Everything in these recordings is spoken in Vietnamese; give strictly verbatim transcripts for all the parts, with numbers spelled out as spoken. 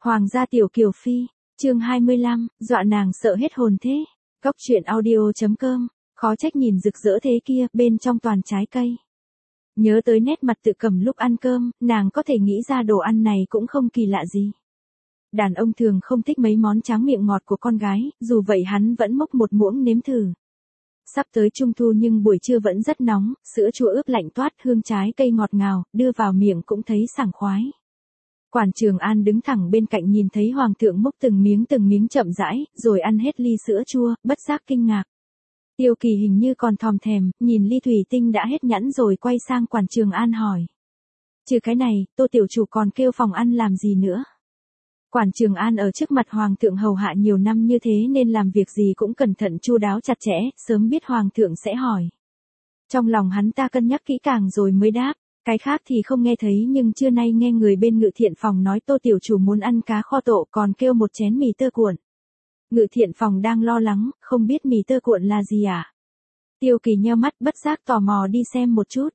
Hoàng gia tiểu kiều phi, chương hai mươi lăm, dọa nàng sợ hết hồn thế. Góc truyện audio chấm com, khó trách nhìn rực rỡ thế kia, bên trong toàn trái cây. Nhớ tới nét mặt Tự Cẩm lúc ăn cơm, nàng có thể nghĩ ra đồ ăn này cũng không kỳ lạ gì. Đàn ông thường không thích mấy món tráng miệng ngọt của con gái, dù vậy hắn vẫn múc một muỗng nếm thử. Sắp tới trung thu nhưng buổi trưa vẫn rất nóng, sữa chua ướp lạnh toát hương trái cây ngọt ngào, đưa vào miệng cũng thấy sảng khoái. Quản Trường An đứng thẳng bên cạnh nhìn thấy Hoàng thượng múc từng miếng từng miếng chậm rãi, rồi ăn hết ly sữa chua, bất giác kinh ngạc. Tiêu Kỳ hình như còn thòm thèm, nhìn ly thủy tinh đã hết nhãn rồi quay sang Quản Trường An hỏi. Trừ cái này, Tô tiểu chủ còn kêu phòng ăn làm gì nữa? Quản Trường An ở trước mặt Hoàng thượng hầu hạ nhiều năm như thế nên làm việc gì cũng cẩn thận chu đáo chặt chẽ, sớm biết Hoàng thượng sẽ hỏi. Trong lòng hắn ta cân nhắc kỹ càng rồi mới đáp, cái khác thì không nghe thấy nhưng trưa nay nghe người bên Ngự Thiện Phòng nói Tô tiểu chủ muốn ăn cá kho tộ còn kêu một chén mì tơ cuộn. Ngự Thiện Phòng đang lo lắng, không biết mì tơ cuộn là gì à? Tiêu Kỳ nheo mắt bất giác tò mò đi xem một chút.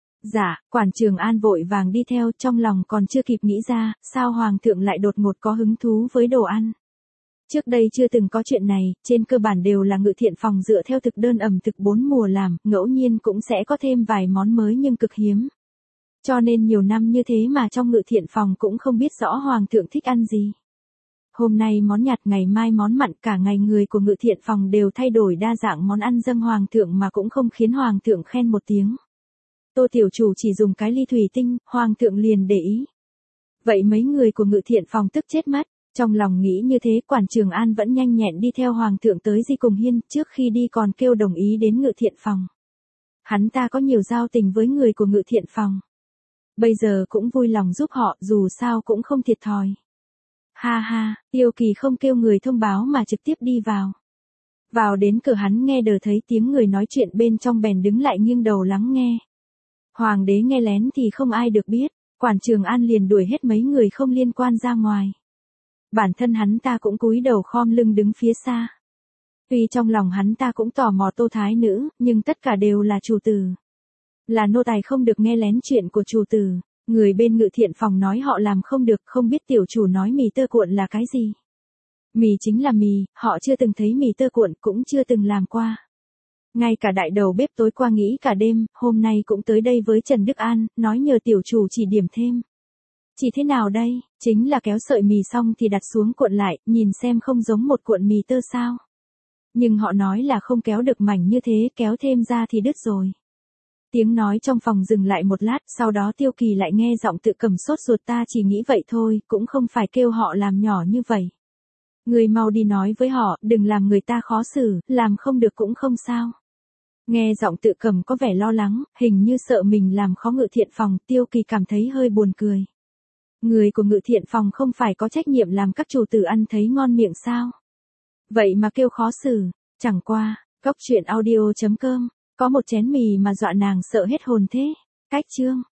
Dạ, Quản Trường An vội vàng đi theo, trong lòng còn chưa kịp nghĩ ra, sao Hoàng thượng lại đột ngột có hứng thú với đồ ăn. Trước đây chưa từng có chuyện này, trên cơ bản đều là Ngự Thiện Phòng dựa theo thực đơn ẩm thực bốn mùa làm, ngẫu nhiên cũng sẽ có thêm vài món mới nhưng cực hiếm. Cho nên nhiều năm như thế mà trong Ngự Thiện Phòng cũng không biết rõ Hoàng thượng thích ăn gì. Hôm nay món nhạt, ngày mai món mặn, cả ngày người của Ngự Thiện Phòng đều thay đổi đa dạng món ăn dâng Hoàng thượng mà cũng không khiến Hoàng thượng khen một tiếng. Tô tiểu chủ chỉ dùng cái ly thủy tinh, Hoàng thượng liền để ý. Vậy mấy người của Ngự Thiện Phòng tức chết mất, trong lòng nghĩ như thế Quản Trường An vẫn nhanh nhẹn đi theo Hoàng thượng tới Di Cùng Hiên, trước khi đi còn kêu đồng ý đến Ngự Thiện Phòng. Hắn ta có nhiều giao tình với người của Ngự Thiện Phòng. Bây giờ cũng vui lòng giúp họ, dù sao cũng không thiệt thòi. Ha ha, Tiêu Kỳ không kêu người thông báo mà trực tiếp đi vào. Vào đến cửa hắn nghe đờ thấy tiếng người nói chuyện bên trong bèn đứng lại nghiêng đầu lắng nghe. Hoàng đế nghe lén thì không ai được biết, Quản Trường An liền đuổi hết mấy người không liên quan ra ngoài. Bản thân hắn ta cũng cúi đầu khom lưng đứng phía xa. Tuy trong lòng hắn ta cũng tò mò Tô thái nữ, nhưng tất cả đều là chủ tử. Là nô tài không được nghe lén chuyện của chủ tử. Người bên Ngự Thiện Phòng nói họ làm không được, không biết tiểu chủ nói mì tơ cuộn là cái gì. Mì chính là mì, họ chưa từng thấy mì tơ cuộn, cũng chưa từng làm qua. Ngay cả đại đầu bếp tối qua nghĩ cả đêm, hôm nay cũng tới đây với Trần Đức An, nói nhờ tiểu chủ chỉ điểm thêm. Chỉ thế nào đây, chính là kéo sợi mì xong thì đặt xuống cuộn lại, nhìn xem không giống một cuộn mì tơ sao. Nhưng họ nói là không kéo được mảnh như thế, kéo thêm ra thì đứt rồi. Tiếng nói trong phòng dừng lại một lát, sau đó Tiêu Kỳ lại nghe giọng Tự Cẩm sốt ruột, ta chỉ nghĩ vậy thôi, cũng không phải kêu họ làm nhỏ như vậy. Người mau đi nói với họ, đừng làm người ta khó xử, làm không được cũng không sao. Nghe giọng Tự Cẩm có vẻ lo lắng, hình như sợ mình làm khó Ngự Thiện Phòng, Tiêu Kỳ cảm thấy hơi buồn cười. Người của Ngự Thiện Phòng không phải có trách nhiệm làm các chủ tử ăn thấy ngon miệng sao? Vậy mà kêu khó xử, chẳng qua, góc truyện audio chấm com. Có một chén mì mà dọa nàng sợ hết hồn thế. Cách chương.